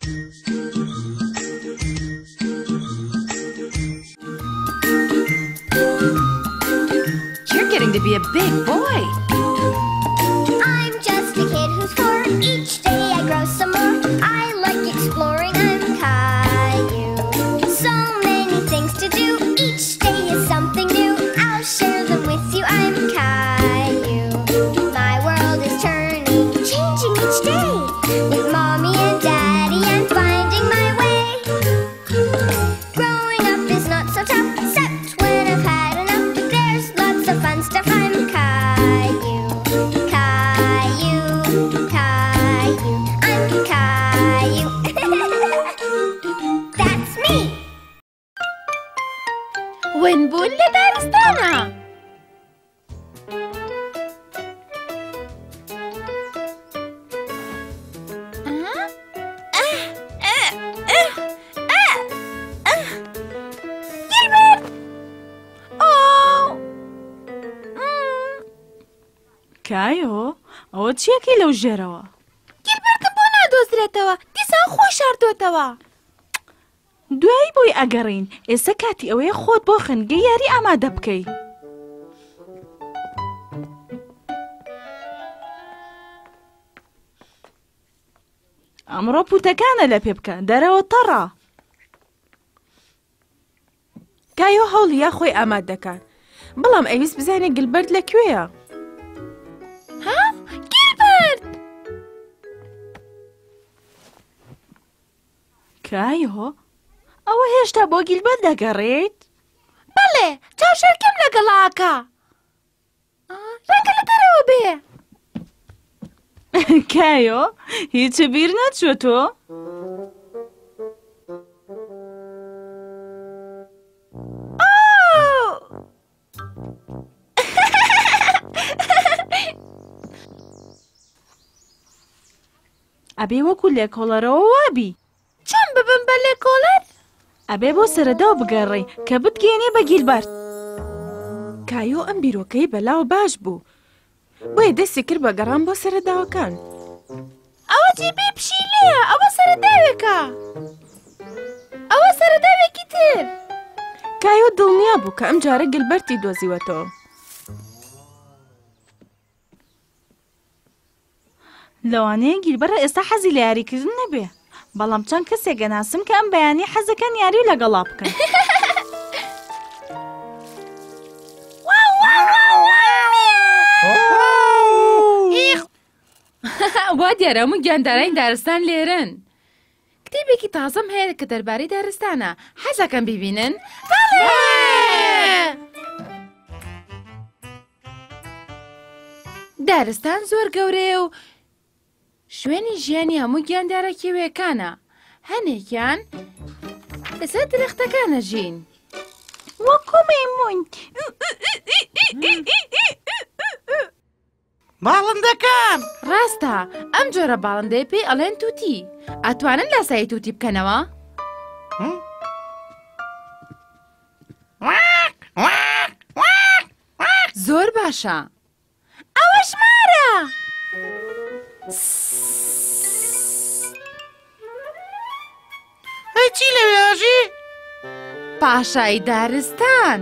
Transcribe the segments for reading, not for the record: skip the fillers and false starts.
You're getting to be a big boy. I'm just a kid who's 4. Each day I grow some more. I like exploring. I'm Caillou. So many things to do. Each day is something new. I'll share them with you. I'm Caillou. My world is turning, changing each day. With Mommy and Daddy, I'm finding my way. Growing up is not so tough, except when I've had enough. But there's lots of fun stuff. I'm Caillou. Caillou, Caillou, I'm Caillou. That's me. وين بون لدارستانا؟ کایۆ ئەوە چیەکەی لەو ژێرەوە؟ گیلبەرتم بۆ نادۆزرێتەوە، دیسان خۆی شاردۆتەوە. دوایی بۆی ئەگەڕین، ئێستا کاتی ئەوەیە خۆت بۆ خنگەی یاری ئامادە بکەی. ئەمڕۆ پوتەکانە لە پێ بکە، دەرەوە تەڕە. کایۆ هەوڵیا خۆی ئامادەکات، بەڵام ئەویست بزانێت گیلبەرت لەکوێیە. ها؟ گیلبەرت! کایۆ ئەوە هێشتا بۆ گیلبەرت دەگەڕێیت؟ بەڵێ، چاوشەرکەم لەگەڵاکە. ڕەنگە لە دەرەوە بێ. کایۆ هیچ بیر نەچووەتۆ؟ ئەبێ وەکو لێکۆڵەرەوە وابی. چۆن ببم بە لێکۆڵەر؟ ئەبێ بۆ سەرەداو بگەڕێی کە بتگەێنێ بە گیلبەرت. کایۆ ئەم بیرۆکەی بەلاو باش بوو، بۆیە دەستی کرد بە گەڕان بۆ سەرەداوەکان. ئەوە جێبێ پشیلەیە، ئەوە سەرەداوێکە. ئەوە سەرەداوێکی تر. کایۆ دڵنیا بوو کە ئەم جارە گیلبەرتی دۆزیوەتەوە. لەوانەیە گیلبەرە ئێستا حەزی لە یاریکردن نەبێ، بەڵام چەند کەسێکە ناسم کە ئەم بەیانی حەزەکەن یاری و لەگەڵا بکەن. وا دیارە هەموو گیاندارانی دارستان لێرن. کتێبێکی تازەم هەیە کە دەربارەی دارستانە. حەزەکەن ببینن؟ دارستان زۆر گەورەیە و شوێنی ژیانی هەموو گیاندارە کێوەکانە. هەنێکیان لەسەر درەختەکانە ژین. وەکو مەیمون. باڵندەکان! ڕاستە، ئەم جۆرە باڵندەی پێی ئەڵێن تووتی. ئەتوانن لاسایی تووتی بکەنەوە؟ زۆر باشە. ئەوە ژمارە! هەی چی لەوێژی؟ پاشای دارستان.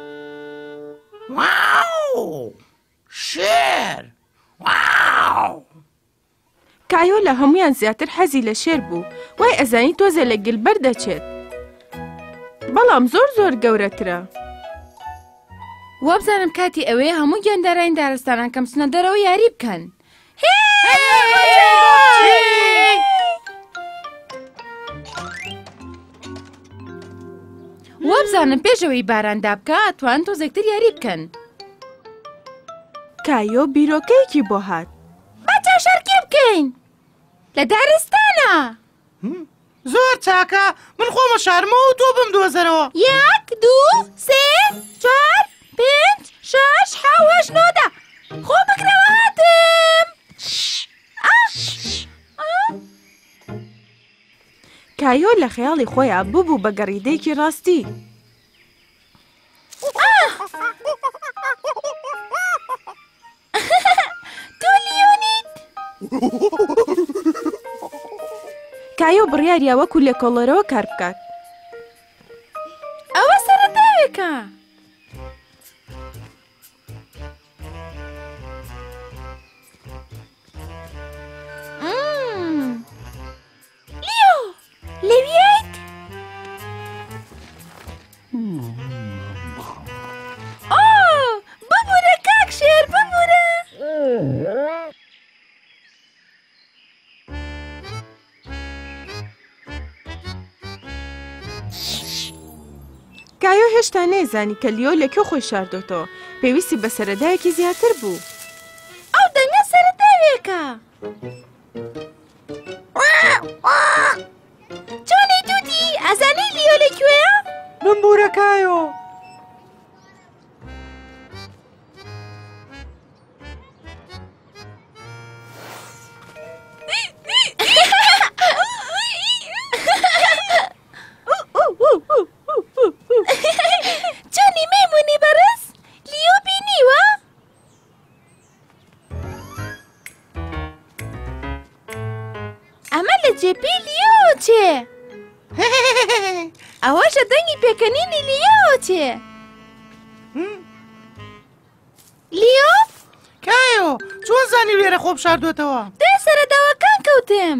واو! شێر! واو! کایۆ لە هەمویان زیاتر حەزی لە شێر بوو، وای ئەزانی تۆزە لە گیلبەر دەچێت، بەڵام زۆر گەورەترە. وابزانم کاتی ئەوەیە هەموو گیاندارانی دارستانان کەم چنە دەرەوە یاری بکەن. وابزانم پێشەوەی باراندا بکە ئەتوان تۆزێکتر یاری بکەن. کایۆ بیرۆکەیەکی بۆ هات. با چاوشەرکی بکەین لە دارستانە. زۆر چاکە، من خۆمە شارمەوە و تۆ بم دۆزەرەوە. 1 2 3 4 5 6 7 8 9 خۆ بکرەوە هاتم. کایۆ لە خەیاڵی خۆیان ببوو بە گەڕیدەیەکی ڕاستی. کایۆ بڕیاریا وەکو لێکۆڵەرەوە کار بکات. ئەوە سەرەتاوێکە. لیۆ لەوێیت؟ ببوورە کاک شێر ببوورە. کایۆ هێشتا نێزانی کە لیۆ لەکوێ خۆی شاردۆتەوە. پێویستی بە سەرەدایەکی زیاتر بوو. ئەو دەنگە سەرەتاوێکە. چۆنی توتی ئەزانی لیۆ لەکوێیە؟ بمبورە کایۆ. چۆنی مەیمونی بەڕێز لیۆ بینیوە؟ ئەمە لە جێپی لیۆ چێ؟ ئەوەشە دەنگی پێکەنینی لیۆ چێ؟ لیۆ؟ کایۆ چۆن زانی لێرە خۆ بشاردوێتەوە؟ دوێ سەرەداوەکان کەوتم.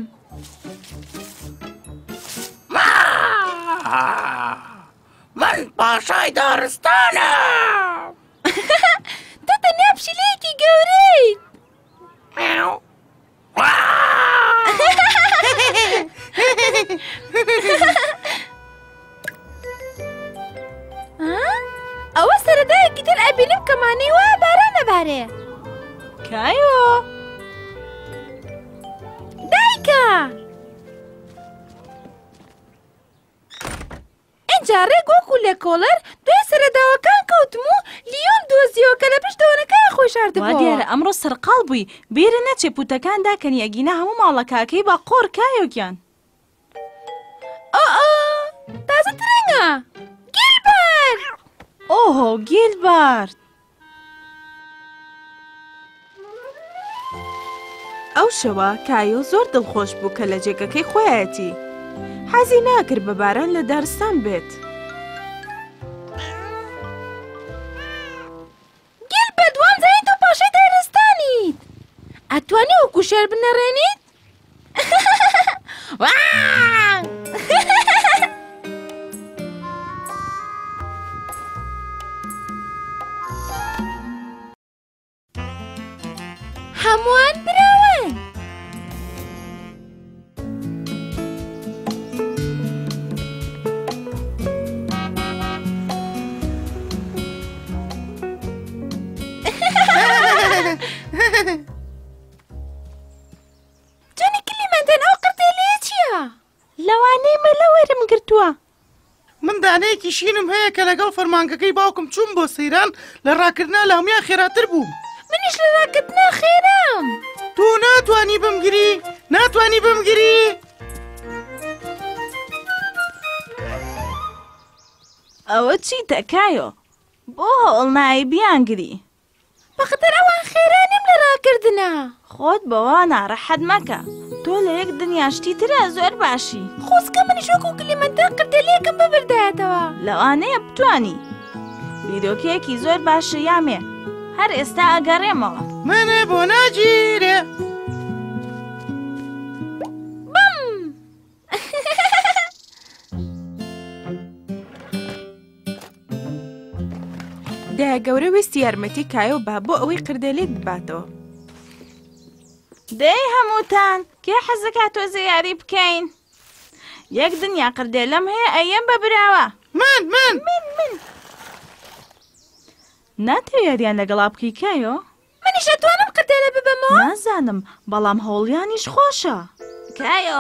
من پاشای دارستانم. تۆ تەنیا پشیلەیەکی گەورەیت. ئەوە سەرەدایەکی تر ئەبینم کەمانەی وایە باران نەبارێ. کایۆ دایکە! ئینجا ڕێک وەکو لێکۆڵەر دوێ سەرەداوەکان کەوتم و لیۆم دۆزیەوە کە لە پشت دەوەنەکەی خۆی وا شاردبووە. دیارە ئەمڕۆ سەرقاڵ بووی بیرە نەچێ پوتەکان داکەنی ئەگینە هەموو ماڵەکاکەی بە قۆڕ کایۆگیان. تازە ترەنگە گیلبەر! ئۆهۆ گیلبەرت! ئەو شەوە کایۆ زۆر دڵخۆش بوو کە لە جێگەکەی خۆیەتی. حەزی ناکرد بە باران لە دارستان بێت. گیلبەر وامزانی تۆ پاشای دارستانیت. ئەتوانی وەکو شێر بنەڕێنیت؟ هەمووان براون. جۆنی کلیمەندەن ئەو قرتێلەیە چییە؟ لەوانەی مەلە وەرم گرتووە. من دانەیەکی شینم هەیە کە لەگەڵ فەرمانگەکەی باوکم چوون بۆ سەیران لە ڕاکردنا لە هەمویان خێراتر بووم. منیش لە ڕاکردنا خێرام. تۆ ناتوانی بمگری؟ ناتوانی بمگری؟ ئەوە چیتە کایۆ؟ بۆ هەوڵ نایبیانگری. بەخەتەر ئەوان خێرانیم لە ڕاکردنا. خۆت بەوە ناڕەحەت مەکە. تۆ لە یەک دنیاشتی ترە زۆر باشی. خۆزکە منیش وەکو کلیمەندەن قرتێلەیەکم ببردایەتەوە. لەوانەیە بتوانی. بیرۆکەیەکی زۆر باشە یامێ. هەر ئێستا ئەگەڕێمەوە. منێ بۆ ناگیرێ. دایە گەورە وێستی یارمەتی کایۆ با بۆ ئەوەی قردێلێت بباتەوە. دەی هەمووتان کێ حەزەکات تۆزە یاری بکەین؟ یەک دنیا قردێلەم هەیە ئەیەم بە براوە. من ناتەوێت یاریان لەگەڵا بکەی کایۆ؟ منیش ئەتوانم قرتێلە ببەمەوە؟ نازانم بەڵام هەوڵیانیش خۆشە. کایۆ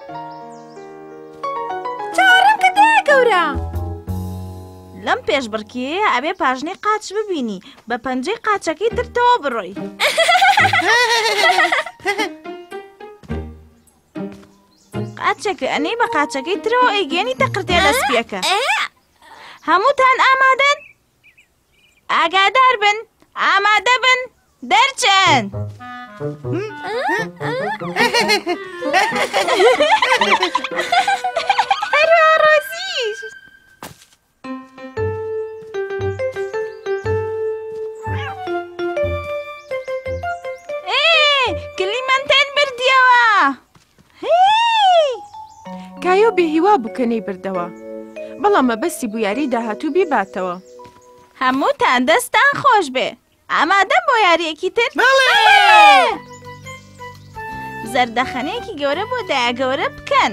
چاوەڕێم کە دایە گەورە. لەم پێشبڕکیەیە ئەبێ پاژنەی قاچ ببینی بە پەنجەی قاچەکەی ترتەوە بڕۆی. قاچێک ئەنەی بە قاچەکەی ترەوە ئەیگەێنی تەقرتێ لە سپیەکە. هەمووتان ئامادەن؟ ئاگادار بن، ئامادە بن، دەرچن. ڕازیش کلیمەنتێن بردیەوە کایۆ بێهیوا بووکەنەی بردەوە بەڵام مەبەستی بوو یاری داهاتوو بیباتەوە. هەمووتان دەستان خۆش بێ ئامادەم بۆ یاریەکی تر زەردەخەنەیەکی گەورە بۆ دایە گەورە بکەن.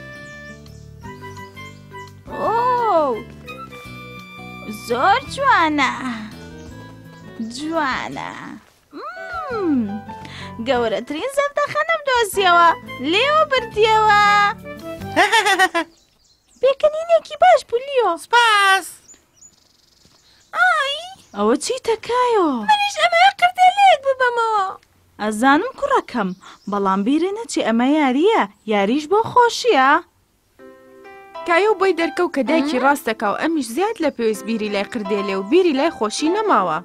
زۆر جوانە جوانە گەورەترین زەردەخەنەم دۆزیەوە لێوە بردیەوە. پێکەنینێکی باش بوو لیۆ. سپاس. ئەوە چیتە کایۆ؟ منیش ئەمەیە قردە لێت ببەمەوە. ئەزانم کوڕەکەم بەڵام بیرە نەچی ئەمە یاریە یاریش بۆ خۆشیە. کایۆ بۆی دەرکەو کە دایکی ڕاستەکە و ئەمیش زیاد لە پێویست بیری لای قردێ لێ و بیری لای خۆشی نەماوە.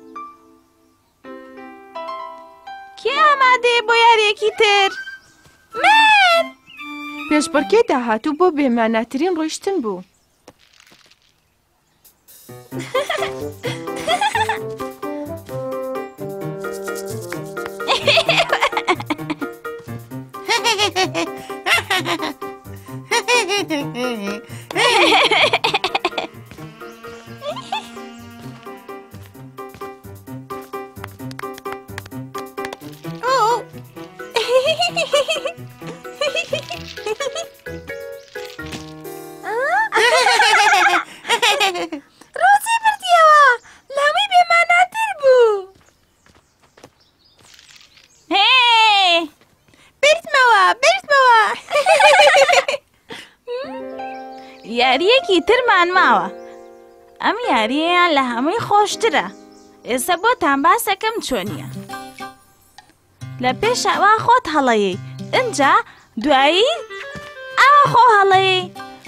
کێ ئامادەیە بۆ یاریەکی تر؟ پێشبڕکێ داهاتوو بۆ بێماناترین ڕۆیشتن بوو. ڕۆزی بردیەوە لامی بێماناتر بوو. بردمەوە یاریەکی ترمان ماوە. ئەم یاریەیان لە هەمووی خۆشترە. ئێستا بۆتان باسەکەم چۆنیە. لە پێش ئەوە خۆت هەڵەیەی ئەنجا دوایی ئەوە خۆ هەڵەیەی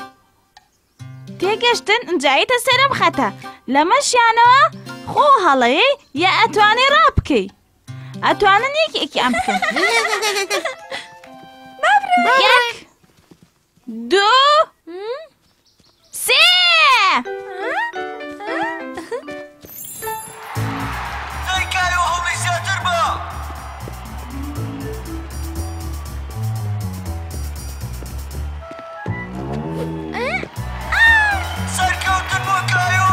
تێگەشتن ئەنجاییتە سەرم خەتە لەمەشیانەوە خۆ هەڵەیەی یا ئەتوانی ڕابکەی ئەتوانن یەکێکی ئەم بکەن. یەک دوو سێ. کایۆ هەوڵی زیاتر بە. سەرکەوتن بۆ کایۆ.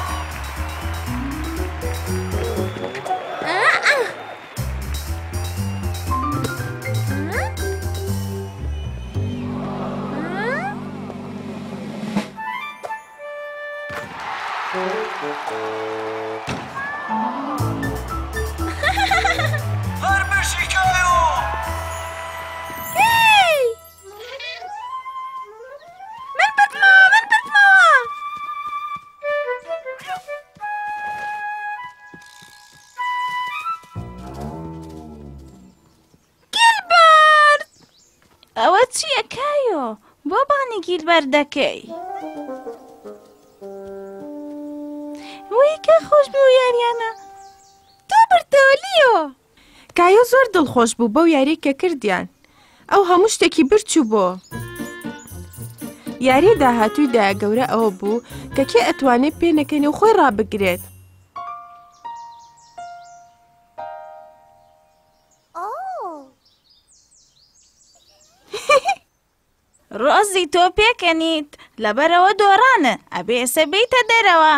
هەربەشی کایۆ. من بردمەوە. گیلبەرت ئەوە چییە کایۆ؟ بۆ بانی گیلبەرت دەکەی؟ وی کە خۆش بوو یاریانە. تۆ بردەوە لیۆ. کایۆ زۆر دڵخۆش بوو بەو یاری کە کردیان. ئەو هەموو شتێکی برچوو بۆ. یاری داهاتووی دایە گەورە ئەوە بوو کە کێ ئەتوانێت پێنەکەنی و خۆی ڕابگرێت. ڕۆزی تۆ پێکەنیت لەبەرەوە دۆڕانە ئەبێ ئێستا بیتە دەرەوە.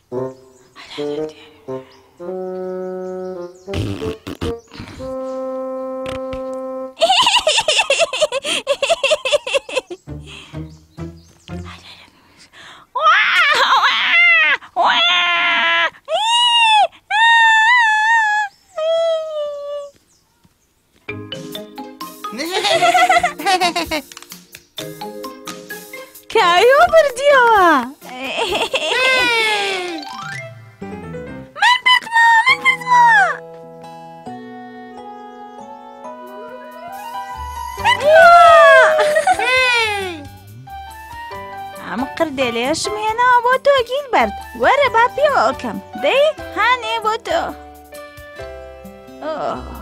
کایۆ بردیەوە. من بردمەوە. ئەم قردێ لێشم هێناوە بۆ تۆ گیلبەرت. وەرە با پێوە ئەوکەم دەی هانێ بۆ تۆ.